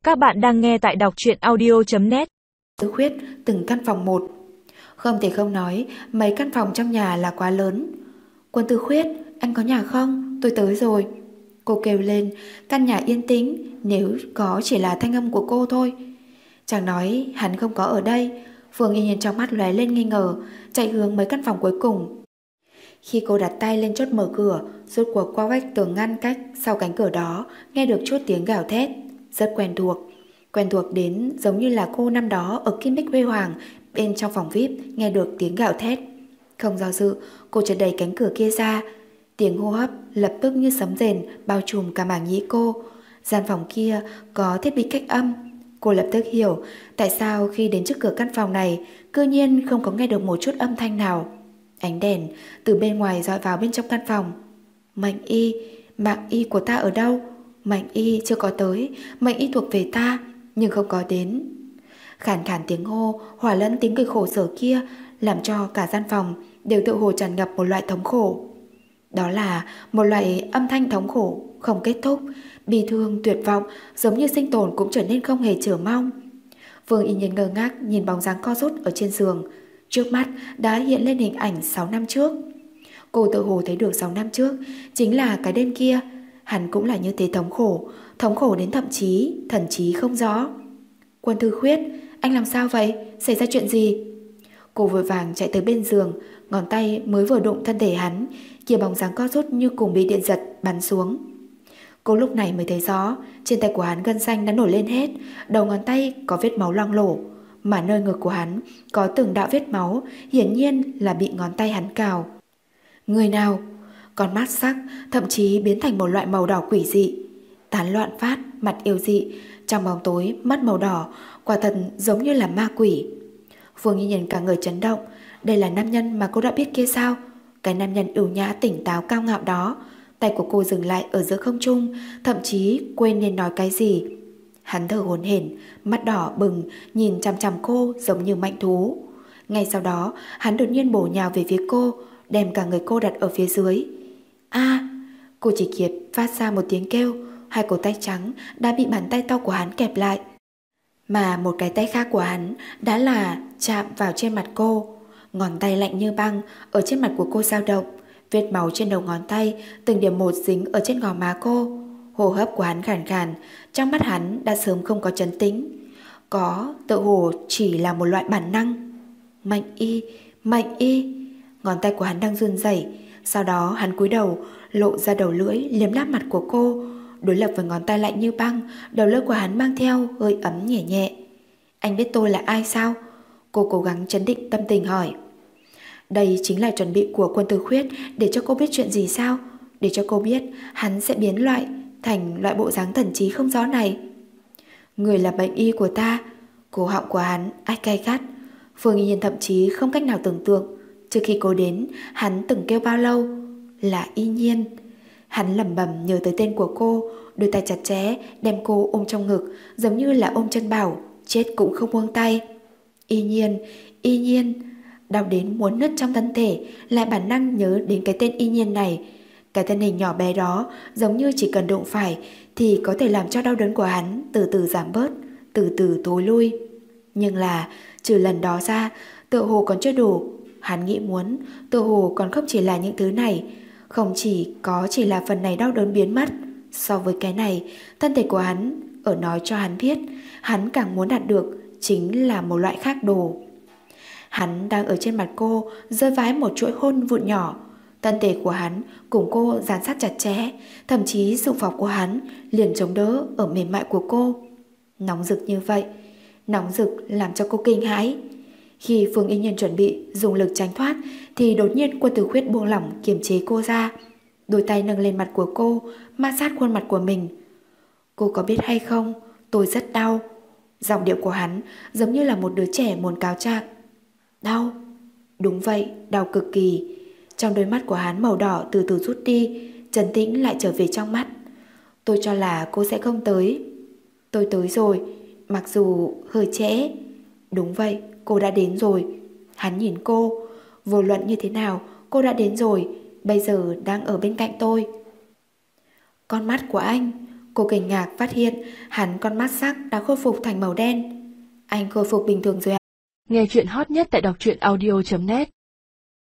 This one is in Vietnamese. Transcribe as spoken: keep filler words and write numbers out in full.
Các bạn đang nghe tại đọc truyện audio chấm net. Tư Khuyết từng căn phòng một. Không thể không nói mấy căn phòng trong nhà là quá lớn. Quân Tư Khuyết, anh có nhà không? Tôi tới rồi. Cô kêu lên. Căn nhà yên tĩnh, nếu có chỉ là thanh âm của cô thôi. Chàng nói hắn không có ở đây. Phương Y Nhiên trong mắt lóe lên nghi ngờ, chạy hướng mấy căn phòng cuối cùng. Khi cô đặt tay lên chốt mở cửa, rốt cuộc qua vách tường ngăn cách sau cánh cửa đó nghe được chút tiếng gào thét. Rất quen thuộc. Quen thuộc đến giống như là cô năm đó ở Kim Bích Huy Hoàng bên trong phòng vi ai pi nghe được tiếng gào thét. Không do dự, cô chợt đẩy cánh cửa kia ra. Tiếng hô hấp lập tức như sấm rền bao trùm cả màng nhĩ cô. Gian phòng kia có thiết bị cách âm. Cô lập tức hiểu tại sao khi đến trước cửa căn phòng này cư nhiên không có nghe được một chút âm thanh nào. Ánh đèn từ bên ngoài dọi vào bên trong căn phòng. Mệnh y, mạng y của ta ở đâu? Mệnh y chưa có tới, mệnh y thuộc về ta nhưng không có đến. Khàn khàn tiếng hô hòa lẫn tiếng cười khổ sở kia làm cho cả gian phòng đều tự hồ tràn ngập một loại thống khổ. Đó là một loại âm thanh thống khổ không kết thúc, bi thương tuyệt vọng, giống như sinh tồn cũng trở nên không hề chờ mong. Phương Y Nhiên ngơ ngác nhìn bóng dáng co rút ở trên giường. Trước mắt đã hiện lên hình ảnh sáu năm trước. Cô tự hồ thấy được sáu năm trước chính là cái đêm kia. Hắn cũng là như thế thống khổ, thống khổ đến thậm chí thần trí không rõ. Quân Tư Khuyết, anh làm sao vậy? Xảy ra chuyện gì? Cô vội vàng chạy tới bên giường, ngón tay mới vừa đụng thân thể hắn, kia bóng dáng co rút như cùng bị điện giật bắn xuống. Cô lúc này mới thấy rõ, trên tay của hắn gân xanh đã nổi lên hết, đầu ngón tay có vết máu loang lổ, mà nơi ngực của hắn có từng đạo vết máu, hiển nhiên là bị ngón tay hắn cào. Người nào? Con mắt sắc thậm chí biến thành một loại màu đỏ quỷ dị, tán loạn phát, mặt yêu dị, trong bóng tối mắt màu đỏ, quả thật giống như là ma quỷ. Phương Y Nhiên cả người chấn động. Đây là nam nhân mà cô đã biết kia sao? Cái nam nhân ưu nhã tỉnh táo cao ngạo đó. Tay của cô dừng lại ở giữa không trung, thậm chí quên nên nói cái gì. Hắn thở hổn hển, mắt đỏ bừng, nhìn chằm chằm cô giống như mãnh thú. Ngay sau đó hắn đột nhiên bổ nhào về phía cô, đem cả người cô đặt ở phía dưới. A! Cô chỉ kịp phát ra một tiếng kêu. Hai cổ tay trắng đã bị bàn tay to của hắn kẹp lại, mà một cái tay khác của hắn đã là chạm vào trên mặt cô. Ngón tay lạnh như băng ở trên mặt của cô dao động, vết máu trên đầu ngón tay từng điểm một dính ở trên gò má cô. Hô hấp của hắn khàn khàn, trong mắt hắn đã sớm không có trấn tĩnh, có tự hồ chỉ là một loại bản năng. Mạnh y, mạnh y. Ngón tay của hắn đang run rẩy, sau đó hắn cúi đầu lộ ra đầu lưỡi liếm láp mặt của cô. Đối lập với ngón tay lạnh như băng, đầu lưỡi của hắn mang theo hơi ấm nhẹ nhẹ. Anh biết tôi là ai sao? Cô cố gắng trấn định tâm tình hỏi. Đây chính là chuẩn bị của Quân Tư Khuyết để cho cô biết chuyện gì sao? Để cho cô biết hắn sẽ biến loại thành loại bộ dáng thần trí không rõ này. Người là bệnh y của ta. Cổ họng của hắn ách cay gắt. Phương Y Nhiên thậm chí không cách nào tưởng tượng trước khi cô đến hắn từng kêu bao lâu. Là Y Nhiên. Hắn lẩm bẩm nhớ tới tên của cô, đôi tay chặt chẽ đem cô ôm trong ngực, giống như là ôm chân bảo, chết cũng không buông tay. Y Nhiên, Y Nhiên. Đau đến muốn nứt trong thân thể, lại bản năng nhớ đến cái tên Y Nhiên này. Cái thân hình nhỏ bé đó giống như chỉ cần đụng phải thì có thể làm cho đau đớn của hắn từ từ giảm bớt, từ từ tối lui. Nhưng là trừ lần đó ra, tựa hồ còn chưa đủ. Hắn nghĩ muốn tựa hồ còn không chỉ là những thứ này, không chỉ có chỉ là phần này đau đớn biến mất. So với cái này, thân thể của hắn ở nói cho hắn biết hắn càng muốn đạt được chính là một loại khác đồ. Hắn đang ở trên mặt cô rơi vãi một chuỗi hôn vụn nhỏ. Thân thể của hắn cùng cô dán sát chặt chẽ, thậm chí sự phòng của hắn liền chống đỡ ở mềm mại của cô. Nóng rực như vậy, nóng rực làm cho cô kinh hãi. Khi Phương Y Nhiên chuẩn bị dùng lực tránh thoát thì đột nhiên Quân Tư Khuyết buông lỏng kiềm chế cô ra, đôi tay nâng lên mặt của cô, ma sát khuôn mặt của mình. Cô có biết hay không, tôi rất đau. Giọng điệu của hắn giống như là một đứa trẻ muốn cáo trạng. Đau? Đúng vậy, đau cực kỳ. Trong đôi mắt của hắn màu đỏ từ từ rút đi, trấn tĩnh lại trở về trong mắt. Tôi cho là cô sẽ không tới. Tôi tới rồi, mặc dù hơi trễ. Đúng vậy, cô đã đến rồi. Hắn nhìn cô. Vô luận như thế nào, cô đã đến rồi, bây giờ đang ở bên cạnh tôi. Con mắt của anh. Cô kinh ngạc phát hiện hắn con mắt sắc đã khôi phục thành màu đen. Anh khôi phục bình thường rồi à? Nghe chuyện hot nhất tại đọc truyện audio chấm net.